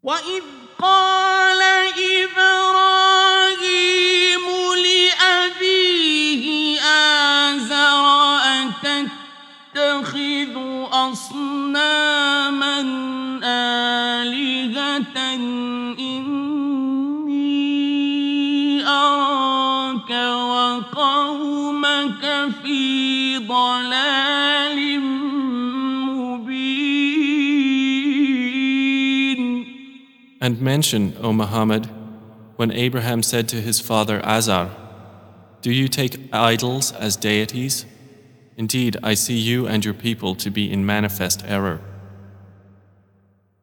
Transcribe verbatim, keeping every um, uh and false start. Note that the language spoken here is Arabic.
وَإِذْ قَالَ إِبْرَاهِيمُ لِأَبِيهِ آزَرَ أَتَتَّخِذُ أَصْنَامًا آلِهَةً إِنِّي أَرَاكَ وَقَوْمَكَ فِي ضَلَالٍ مُبِينٍ. And mention, O Muhammad, when Abraham said to his father Azar, "Do you take idols as deities? Indeed, I see you and your people to be in manifest error."